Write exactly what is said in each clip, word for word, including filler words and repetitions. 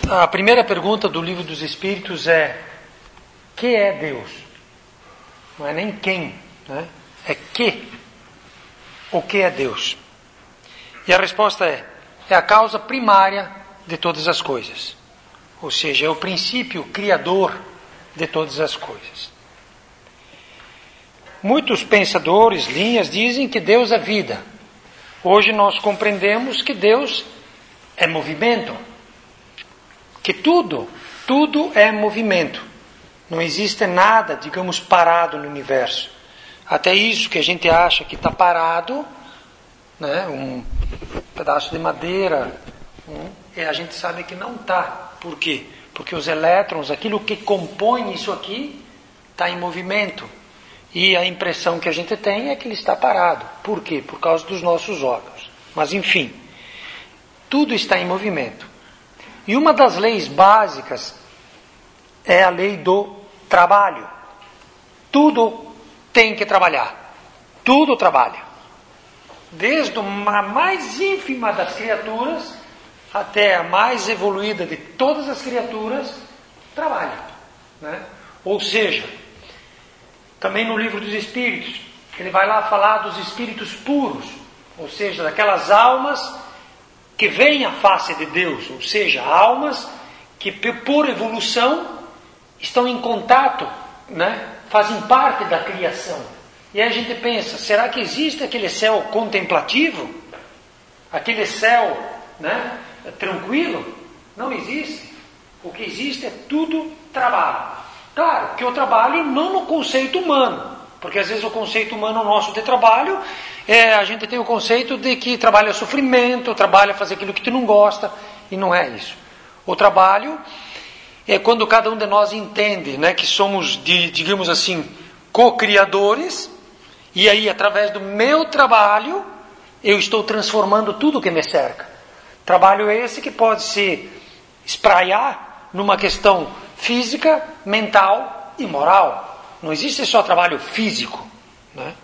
A primeira pergunta do Livro dos Espíritos é: que é Deus? Não é nem quem, né? É que. O que é Deus? E a resposta é: é a causa primária de todas as coisas. Ou seja, é o princípio criador de todas as coisas. Muitos pensadores, linhas, dizem que Deus é vida. Hoje nós compreendemos que Deus é movimento. Que tudo, tudo é movimento. Não existe nada, digamos, parado no universo. Até isso que a gente acha que está parado, né, um pedaço de madeira, um, e a gente sabe que não está. Por quê? Porque os elétrons, aquilo que compõe isso aqui, está em movimento. E a impressão que a gente tem é que ele está parado. Por quê? Por causa dos nossos órgãos. Mas enfim, tudo está em movimento. E uma das leis básicas é a lei do trabalho. Tudo tem que trabalhar. Tudo trabalha. Desde a mais ínfima das criaturas até a mais evoluída de todas as criaturas, trabalha. Né? Ou seja, também no Livro dos Espíritos, ele vai lá falar dos espíritos puros, ou seja, daquelas almas que veem a face de Deus, ou seja, almas que por evolução estão em contato, né? Fazem parte da criação. E aí a gente pensa, será que existe aquele céu contemplativo? Aquele céu, né, tranquilo? Não existe. O que existe é tudo trabalho. Claro que o trabalho não no conceito humano, porque às vezes o conceito humano nosso de trabalho, é, a gente tem o conceito de que trabalho é sofrimento, trabalho é fazer aquilo que tu não gosta, e não é isso. O trabalho é quando cada um de nós entende, né, que somos, de, digamos assim, co-criadores, e aí através do meu trabalho eu estou transformando tudo que me cerca. Trabalho esse que pode se espraiar numa questão física, mental e moral. Não existe só trabalho físico, né?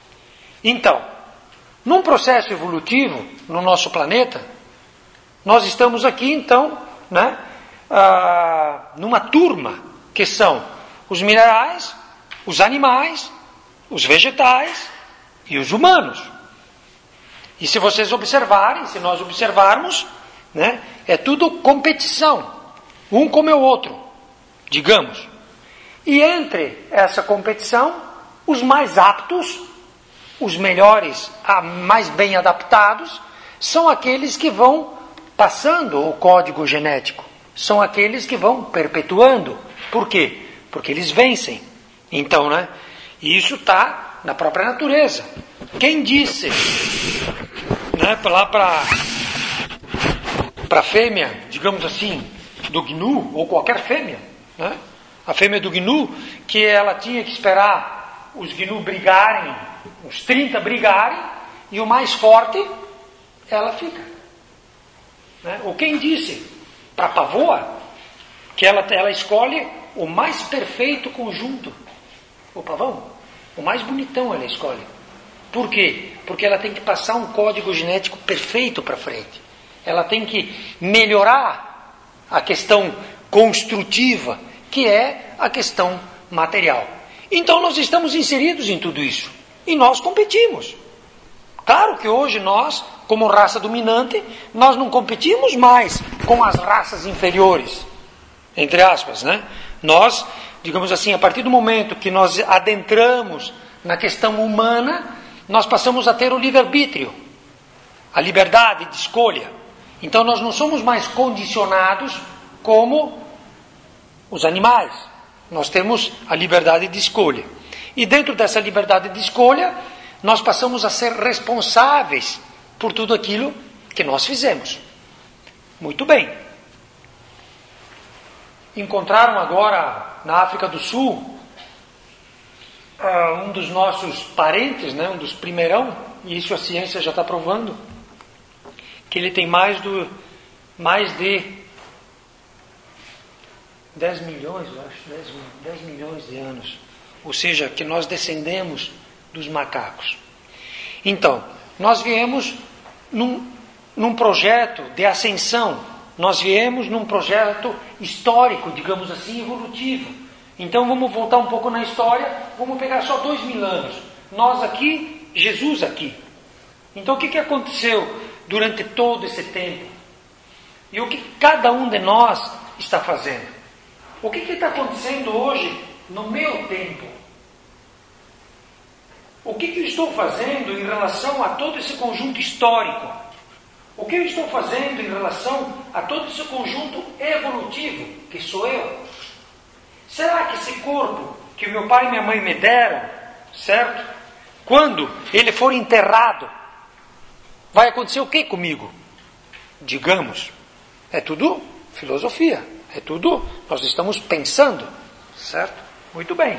Então, num processo evolutivo no nosso planeta, nós estamos aqui então, né, ah, numa turma que são os minerais, os animais, os vegetais e os humanos. E se vocês observarem, se nós observarmos, né, é tudo competição, um como o outro, digamos. E entre essa competição, os mais aptos, os melhores, mais bem adaptados, são aqueles que vão passando o código genético. São aqueles que vão perpetuando. Por quê? Porque eles vencem. Então, né? Isso está na própria natureza. Quem disse, né, lá para para a fêmea, digamos assim, do gnu, ou qualquer fêmea, né? A fêmea do gnu, que ela tinha que esperar os gnu brigarem, os trinta brigarem, e o mais forte, ela fica. Né? Ou quem disse, para a pavoa, que ela, ela escolhe o mais perfeito conjunto, o pavão, o mais bonitão ela escolhe. Por quê? Porque ela tem que passar um código genético perfeito para frente. Ela tem que melhorar a questão construtiva, que é a questão material. Então nós estamos inseridos em tudo isso. E nós competimos. Claro que hoje nós, como raça dominante, nós não competimos mais com as raças inferiores. Entre aspas, né? Nós, digamos assim, a partir do momento que nós adentramos na questão humana, nós passamos a ter o livre-arbítrio, a liberdade de escolha. Então nós não somos mais condicionados como os animais. Nós temos a liberdade de escolha. E dentro dessa liberdade de escolha, nós passamos a ser responsáveis por tudo aquilo que nós fizemos. Muito bem. Encontraram agora na África do Sul um dos nossos parentes, né, um dos primeirão, e isso a ciência já está provando, que ele tem mais, do, mais de dez milhões, eu acho, dez, dez milhões de anos. Ou seja, que nós descendemos dos macacos. Então, nós viemos num, num projeto de ascensão nós viemos num projeto histórico, digamos assim, evolutivo. Então vamos voltar um pouco na história, vamos pegar só dois mil anos. Nós aqui, Jesus aqui. Então o que, que aconteceu durante todo esse tempo? E o que cada um de nós está fazendo? O que que está acontecendo hoje no meu tempo? O que que eu estou fazendo em relação a todo esse conjunto histórico? O que eu estou fazendo em relação a todo esse conjunto evolutivo, que sou eu? Será que esse corpo que o meu pai e minha mãe me deram, certo? Quando ele for enterrado, vai acontecer o que comigo? Digamos, é tudo filosofia, é tudo, nós estamos pensando, certo? Muito bem.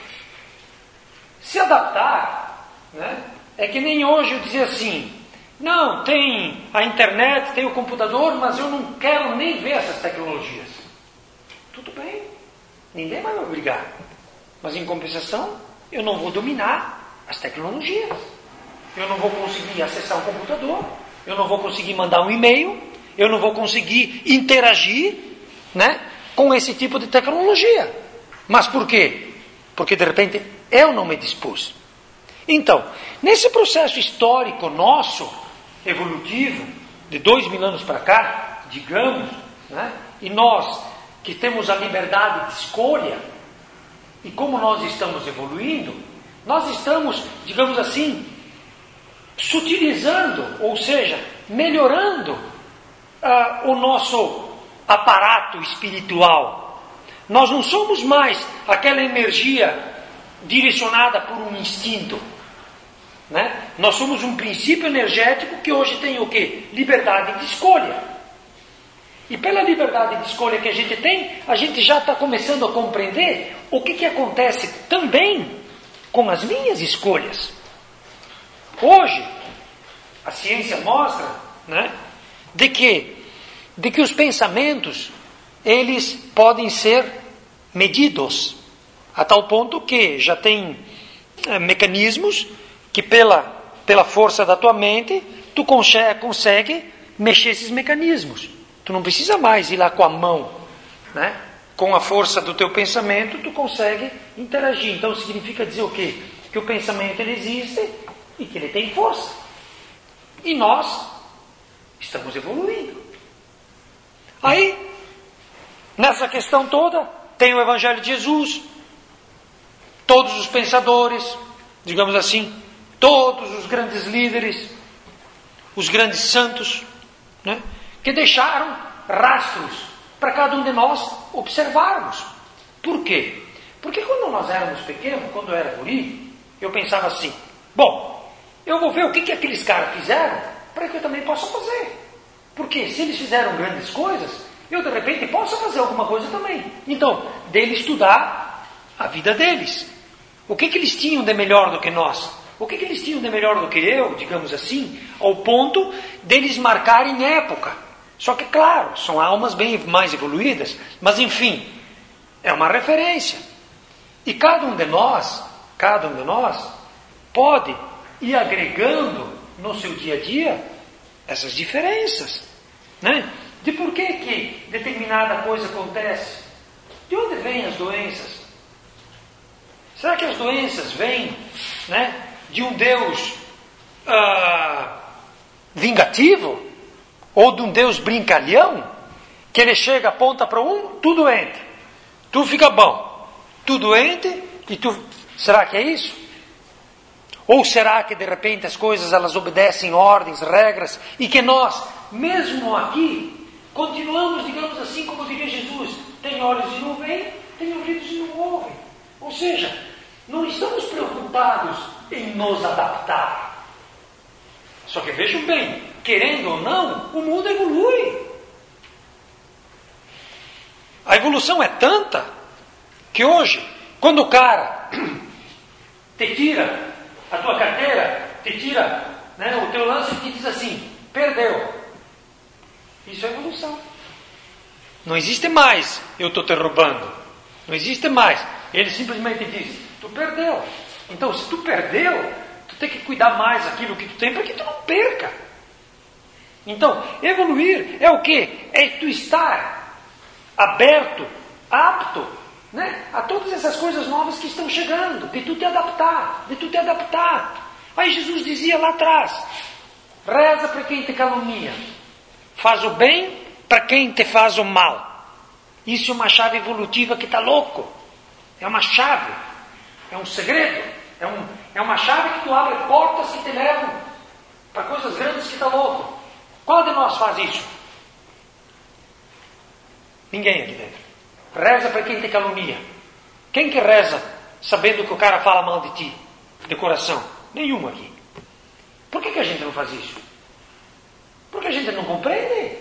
Se adaptar, né? É que nem hoje eu dizer assim, não, tem a internet, tem o computador, mas eu não quero nem ver essas tecnologias. Tudo bem, ninguém vai me obrigar. Mas em compensação, eu não vou dominar as tecnologias. Eu não vou conseguir acessar um computador, eu não vou conseguir mandar um e-mail, eu não vou conseguir interagir, né, com esse tipo de tecnologia. Mas por quê? Porque de repente eu não me dispus. Então, nesse processo histórico nosso, evolutivo, de dois mil anos para cá, digamos, né, e nós que temos a liberdade de escolha, e como nós estamos evoluindo, nós estamos, digamos assim, sutilizando, ou seja, melhorando uh, o nosso aparato espiritual. Nós não somos mais aquela energia direcionada por um instinto, né? Nós somos um princípio energético que hoje tem o quê? Liberdade de escolha. E pela liberdade de escolha que a gente tem, a gente já está começando a compreender o que, que acontece também com as minhas escolhas. Hoje, a ciência mostra, né, de que, de que os pensamentos, eles podem ser medidos, a tal ponto que já tem é, mecanismos que pela, pela força da tua mente, tu consegue, consegue mexer esses mecanismos. Tu não precisa mais ir lá com a mão, né? Com a força do teu pensamento, tu consegue interagir. Então significa dizer o quê? Que o pensamento ele existe e que ele tem força. E nós estamos evoluindo. Aí, nessa questão toda, tem o Evangelho de Jesus. Todos os pensadores, digamos assim, todos os grandes líderes, os grandes santos, né, que deixaram rastros para cada um de nós observarmos. Por quê? Porque quando nós éramos pequenos, quando eu era guri, eu pensava assim, bom, eu vou ver o que, que aqueles caras fizeram para que eu também possa fazer. Porque se eles fizeram grandes coisas, eu de repente posso fazer alguma coisa também. Então, dele estudar a vida deles. O que, que eles tinham de melhor do que nós? O que, que eles tinham de melhor do que eu, digamos assim, ao ponto deles marcarem época. Só que, claro, são almas bem mais evoluídas, mas enfim, é uma referência. E cada um de nós, cada um de nós, pode ir agregando no seu dia a dia essas diferenças, né? De por que que determinada coisa acontece? De onde vêm as doenças? Será que as doenças vêm, né, de um Deus ah, vingativo? Ou de um Deus brincalhão? Que ele chega, aponta para um, tu doente, tu fica bom, tu doente e tu... Será que é isso? Ou será que de repente as coisas elas obedecem ordens, regras, e que nós, mesmo aqui, continuamos, digamos assim, como diria Jesus, tem olhos e não veem, tem ouvidos e não ouvem. Ou seja, não estamos preocupados em nos adaptar. Só que vejam bem, querendo ou não, o mundo evolui. A evolução é tanta que hoje, quando o cara te tira a tua carteira, te tira, né, o teu lance e te diz assim, perdeu. Isso é evolução. Não existe mais, eu estou te roubando. Não existe mais. Ele simplesmente diz, tu perdeu. Então, se tu perdeu, tu tem que cuidar mais daquilo que tu tem para que tu não perca. Então, evoluir é o quê? É tu estar aberto, apto, né, a todas essas coisas novas que estão chegando, de tu te adaptar, de tu te adaptar. Aí Jesus dizia lá atrás, reza para quem te calunia, faz o bem para quem te faz o mal. Isso é uma chave evolutiva que está louco. É uma chave, é um segredo, é, um, é uma chave que tu abre portas que te levam para coisas grandes que está louco. Qual de nós faz isso? Ninguém aqui dentro. Reza para quem te calunia. Quem que reza sabendo que o cara fala mal de ti, de coração? Nenhum aqui. Por que, que a gente não faz isso? Porque a gente não compreende.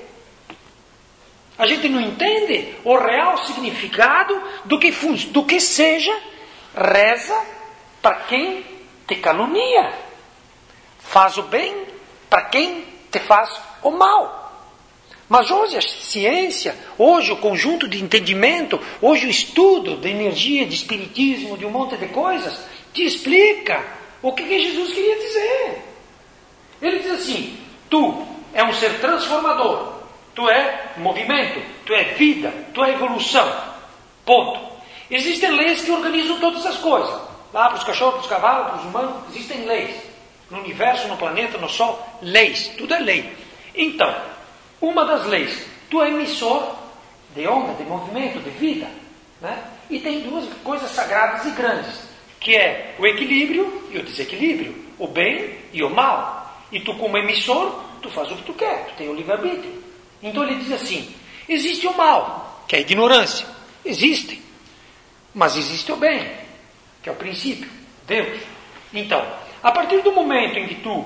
A gente não entende o real significado do que, do que seja reza para quem te calunia. Faz o bem para quem te faz o mal. Mas hoje a ciência, hoje o conjunto de entendimento, hoje o estudo de energia, de espiritismo, de um monte de coisas, te explica o que, que Jesus queria dizer. Ele diz assim, tu é um ser transformador. Tu é movimento, tu é vida, tu é evolução. Ponto. Existem leis que organizam todas as coisas. Lá para os cachorros, para os cavalos, para os humanos, existem leis. No universo, no planeta, no sol, leis. Tudo é lei. Então, uma das leis, tu é emissor de onda, de movimento, de vida. Né? E tem duas coisas sagradas e grandes, que é o equilíbrio e o desequilíbrio, o bem e o mal. E tu, como emissor, tu faz o que tu quer, tu tem o livre-arbítrio. Então ele diz assim, existe o mal, que é a ignorância, existe, mas existe o bem, que é o princípio, Deus. Então, a partir do momento em que tu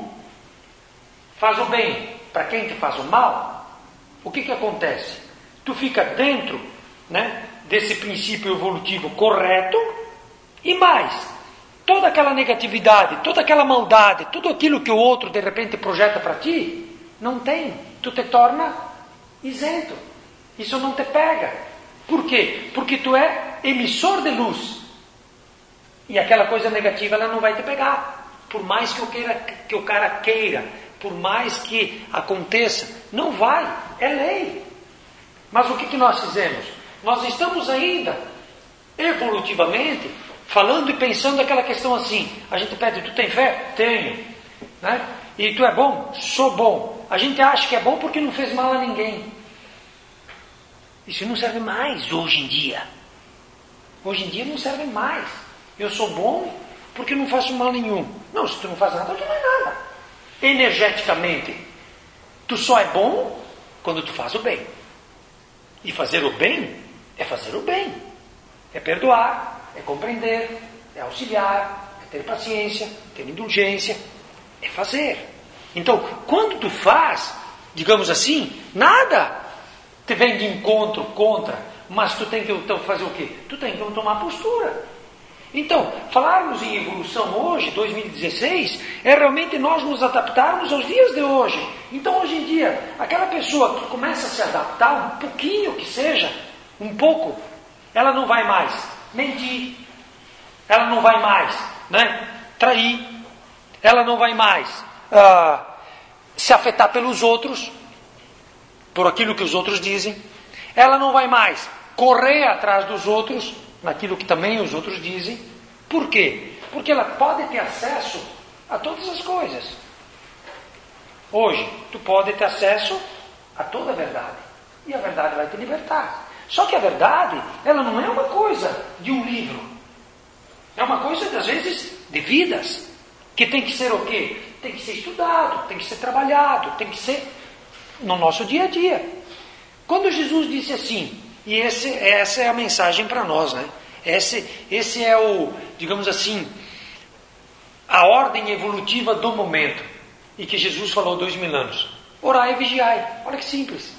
faz o bem para quem te faz o mal, o que que acontece? Tu fica dentro, né, desse princípio evolutivo correto, e mais, toda aquela negatividade, toda aquela maldade, tudo aquilo que o outro de repente projeta para ti, não tem, tu te torna isento. Isso não te pega. Por quê? Porque tu é emissor de luz. E aquela coisa negativa ela não vai te pegar. Por mais que o, queira, que o cara queira, por mais que aconteça, não vai. É lei. Mas o que, que nós fizemos? Nós estamos ainda, evolutivamente, falando e pensando aquela questão assim. A gente pede, tu tem fé? Tenho. Né? E tu é bom? Sou bom. A gente acha que é bom porque não fez mal a ninguém. Isso não serve mais hoje em dia. Hoje em dia não serve mais. Eu sou bom porque não faço mal nenhum. Não, se tu não faz nada, tu não é nada. Energeticamente, tu só é bom quando tu faz o bem. E fazer o bem é fazer o bem. É perdoar, é compreender, é auxiliar, é ter paciência, ter indulgência, é fazer. Então, quando tu faz, digamos assim, nada te vem de encontro contra, mas tu tem que então, fazer o quê? Tu tem que tomar postura. Então, falarmos em evolução hoje, dois mil e dezesseis, é realmente nós nos adaptarmos aos dias de hoje. Então, hoje em dia, aquela pessoa que começa a se adaptar, um pouquinho que seja, um pouco, ela não vai mais mentir, ela não vai mais, né, trair, ela não vai mais ah, se afetar pelos outros, por aquilo que os outros dizem, ela não vai mais correr atrás dos outros, naquilo que também os outros dizem. Por quê? Porque ela pode ter acesso a todas as coisas. Hoje, tu pode ter acesso a toda a verdade. E a verdade vai te libertar. Só que a verdade, ela não é uma coisa de um livro. É uma coisa, às vezes, de vidas. Que tem que ser o quê? Tem que ser estudado, tem que ser trabalhado, tem que ser no nosso dia a dia. Quando Jesus disse assim, e esse, essa é a mensagem para nós, né? Esse, esse é o, digamos assim, a ordem evolutiva do momento, e que Jesus falou dois mil anos. Orai e vigiai. Olha que simples.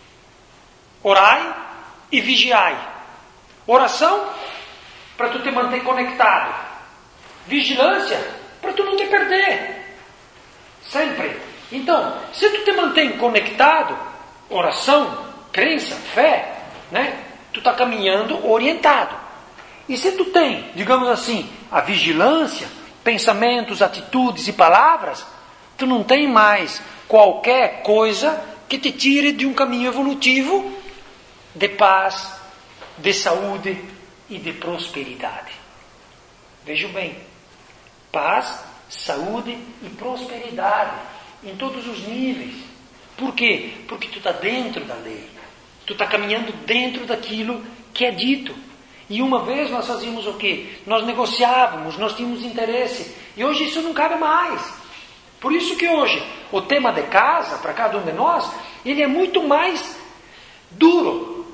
Orai e vigiai. Oração, para tu te manter conectado. Vigilância, para tu não te perder. Sempre. Então, se tu te mantém conectado, oração, crença, fé, né? Tu está caminhando orientado. E se tu tem, digamos assim, a vigilância, pensamentos, atitudes e palavras, tu não tem mais qualquer coisa que te tire de um caminho evolutivo de paz, de saúde e de prosperidade. Vejam bem, paz, saúde e prosperidade em todos os níveis. Por quê? Porque tu está dentro da lei. Tu está caminhando dentro daquilo que é dito. E uma vez nós fazíamos o quê? Nós negociávamos, nós tínhamos interesse. E hoje isso não cabe mais. Por isso que hoje o tema de casa, para cada um de nós, ele é muito mais duro.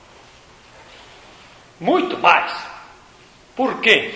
Muito mais. Por quê?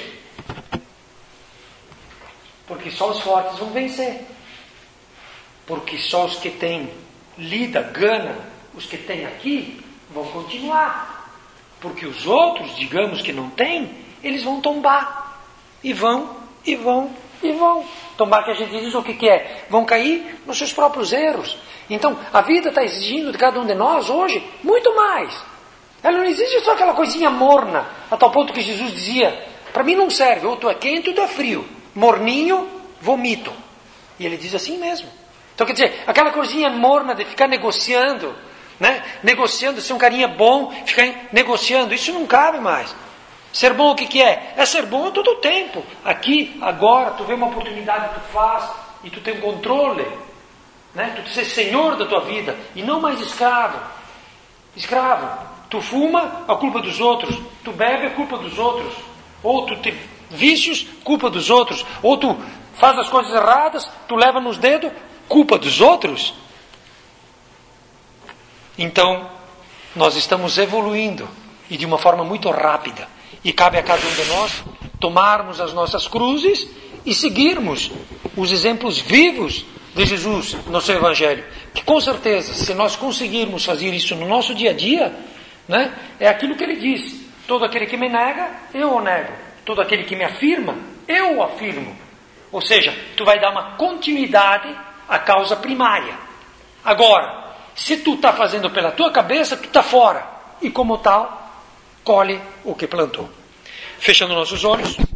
Porque só os fortes vão vencer. Porque só os que têm lida, gana, os que têm aqui, vão continuar. Porque os outros, digamos que não têm, eles vão tombar. E vão, e vão, e vão. Tombar que a gente diz o que, que é? Vão cair nos seus próprios erros. Então, a vida está exigindo de cada um de nós hoje muito mais. Ela não exige só aquela coisinha morna, a tal ponto que Jesus dizia, para mim não serve, ou tu é quente ou tu é frio. Morninho, vomito. E ele diz assim mesmo. Então quer dizer, aquela coisinha morna de ficar negociando, né? Negociando, ser um carinha bom, ficar negociando, isso não cabe mais. Ser bom o que, que é? É ser bom todo o tempo. Aqui, agora, tu vê uma oportunidade, tu faz, e tu tem um controle. Né? Tu ser senhor da tua vida, e não mais escravo. Escravo. Tu fuma, a culpa dos outros. Tu bebe, a culpa dos outros. Ou tu tem vícios, culpa dos outros. Ou tu faz as coisas erradas, tu leva nos dedos, culpa dos outros. Então, nós estamos evoluindo, e de uma forma muito rápida. E cabe a cada um de nós tomarmos as nossas cruzes e seguirmos os exemplos vivos de Jesus no seu Evangelho. Que com certeza, se nós conseguirmos fazer isso no nosso dia a dia, né, é aquilo que ele diz. Todo aquele que me nega, eu o nego. Todo aquele que me afirma, eu o afirmo. Ou seja, tu vai dar uma continuidade à causa primária. Agora, se tu está fazendo pela tua cabeça, tu está fora. E como tal, colhe o que plantou. Fechando nossos olhos.